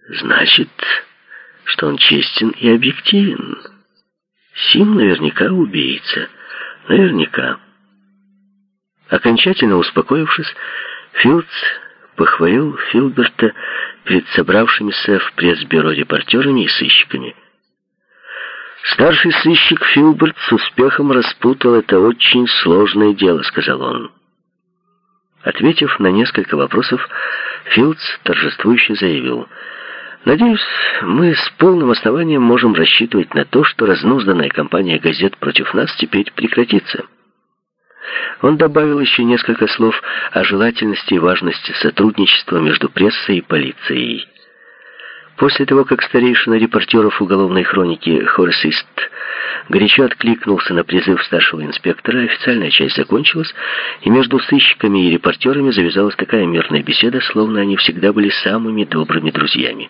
Значит, что он честен и объективен. Сим наверняка убийца. Наверняка. Окончательно успокоившись, Филдс похвалил Филберта перед собравшимися в пресс-бюро репортерами и сыщиками. «Старший сыщик Филберт с успехом распутал это очень сложное дело», — сказал он. Ответив на несколько вопросов, Филдс торжествующе заявил: «Надеюсь, мы с полным основанием можем рассчитывать на то, что разнузданная кампания газет против нас теперь прекратится». Он добавил еще несколько слов о желательности и важности сотрудничества между прессой и полицией. После того, как старейшина репортеров уголовной хроники Хорас Ист горячо откликнулся на призыв старшего инспектора, официальная часть закончилась, и между сыщиками и репортерами завязалась такая мирная беседа, словно они всегда были самыми добрыми друзьями.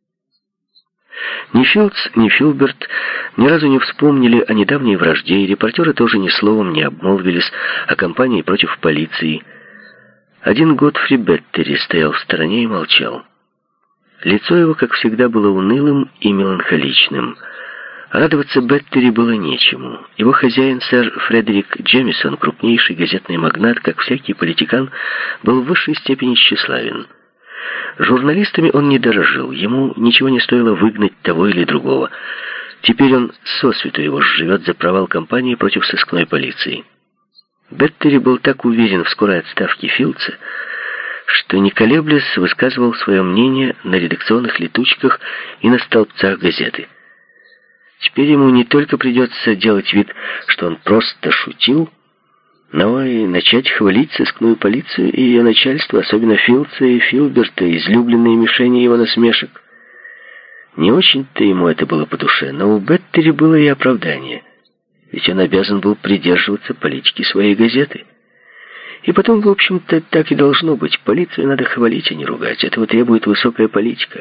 Ни Филдс, ни Филберт ни разу не вспомнили о недавней вражде, и репортеры тоже ни словом не обмолвились о кампании против полиции. Один Годфри Беттери стоял в стороне и молчал. Лицо его, как всегда, было унылым и меланхоличным. Радоваться Беттери было нечему. Его хозяин, сэр Фредерик Джемисон, крупнейший газетный магнат, как всякий политикан, был в высшей степени тщеславен. Журналистами он не дорожил, ему ничего не стоило выгнать того или другого. Теперь он сосвету его сживет за провал кампании против сыскной полиции. Беттери был так уверен в скорой отставке Филдса, что, не колеблясь, высказывал свое мнение на редакционных летучках и на столбцах газеты. Теперь ему не только придется делать вид, что он просто шутил, но и начать хвалить сыскную полицию и ее начальство, особенно Филдса и Филберта, излюбленные мишени его насмешек. Не очень-то ему это было по душе, но у Беттери было и оправдание, ведь он обязан был придерживаться политики своей газеты. И потом, в общем-то, так и должно быть. Полицию надо хвалить, а не ругать. Этого требует высокая политика.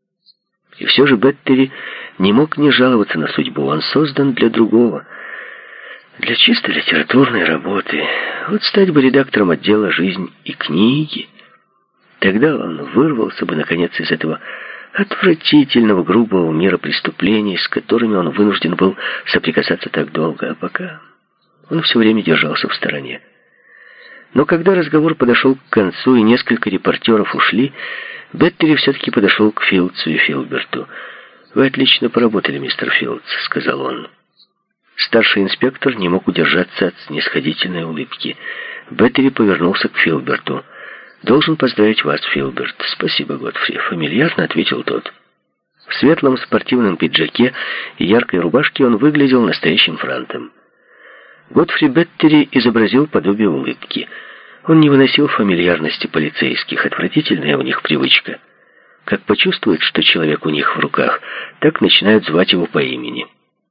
И все же Беттери не мог не жаловаться на судьбу. Он создан для другого. Для чисто литературной работы. Вот стать бы редактором отдела «Жизнь и книги». Тогда он вырвался бы, наконец, из этого отвратительного, грубого мира преступлений, с которыми он вынужден был соприкасаться так долго. А пока он все время держался в стороне. Но когда разговор подошел к концу и несколько репортеров ушли, Беттери все-таки подошел к Филдсу и Филберту. «Вы отлично поработали, мистер Филдс», — сказал он. Старший инспектор не мог удержаться от снисходительной улыбки. Беттери повернулся к Филберту. «Должен поздравить вас, Филберт». «Спасибо, Годфри», — фамильярно ответил тот. В светлом спортивном пиджаке и яркой рубашке он выглядел настоящим франтом. Годфри Беттери изобразил подобие улыбки. Он не выносил фамильярности полицейских, отвратительная у них привычка. Как почувствует, что человек у них в руках, так начинают звать его по имени.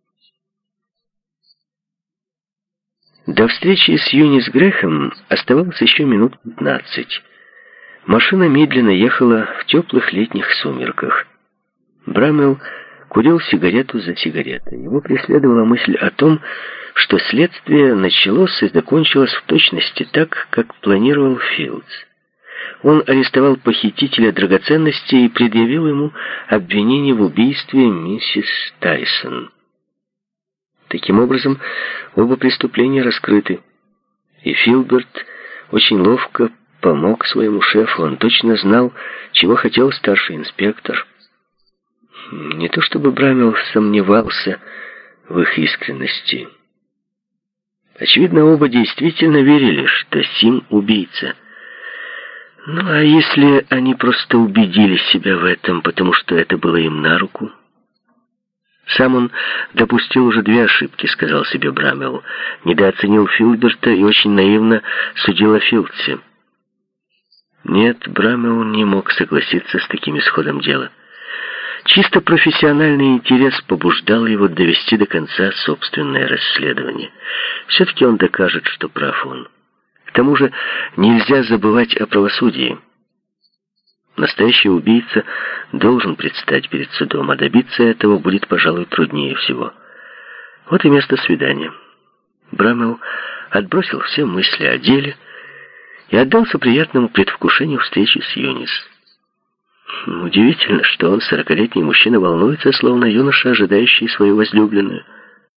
До встречи с Юнис Грэхэм оставалось еще минут 15. Машина медленно ехала в теплых летних сумерках. Брамелл курил сигарету за сигаретой. Его преследовала мысль о том, что следствие началось и закончилось в точности так, как планировал Филдс. Он арестовал похитителя драгоценностей и предъявил ему обвинение в убийстве миссис Тайсон. Таким образом, оба преступления раскрыты. И Филберт очень ловко помог своему шефу. Он точно знал, чего хотел старший инспектор. Не то чтобы Брамелл сомневался в их искренности. Очевидно, оба действительно верили, что Сим убийца. Ну, а если они просто убедили себя в этом, потому что это было им на руку? Сам он допустил уже 2 ошибки, сказал себе Брамелл. Недооценил Филберта и очень наивно судил о Филдсе. Нет, Брамелл не мог согласиться с таким исходом дела. Чисто профессиональный интерес побуждал его довести до конца собственное расследование. Все-таки он докажет, что прав он. К тому же нельзя забывать о правосудии. Настоящий убийца должен предстать перед судом, а добиться этого будет, пожалуй, труднее всего. Вот и место свидания. Брамелл отбросил все мысли о деле и отдался приятному предвкушению встречи с Юнис. Удивительно, что он, 40-летний мужчина, волнуется, словно юноша, ожидающий свою возлюбленную.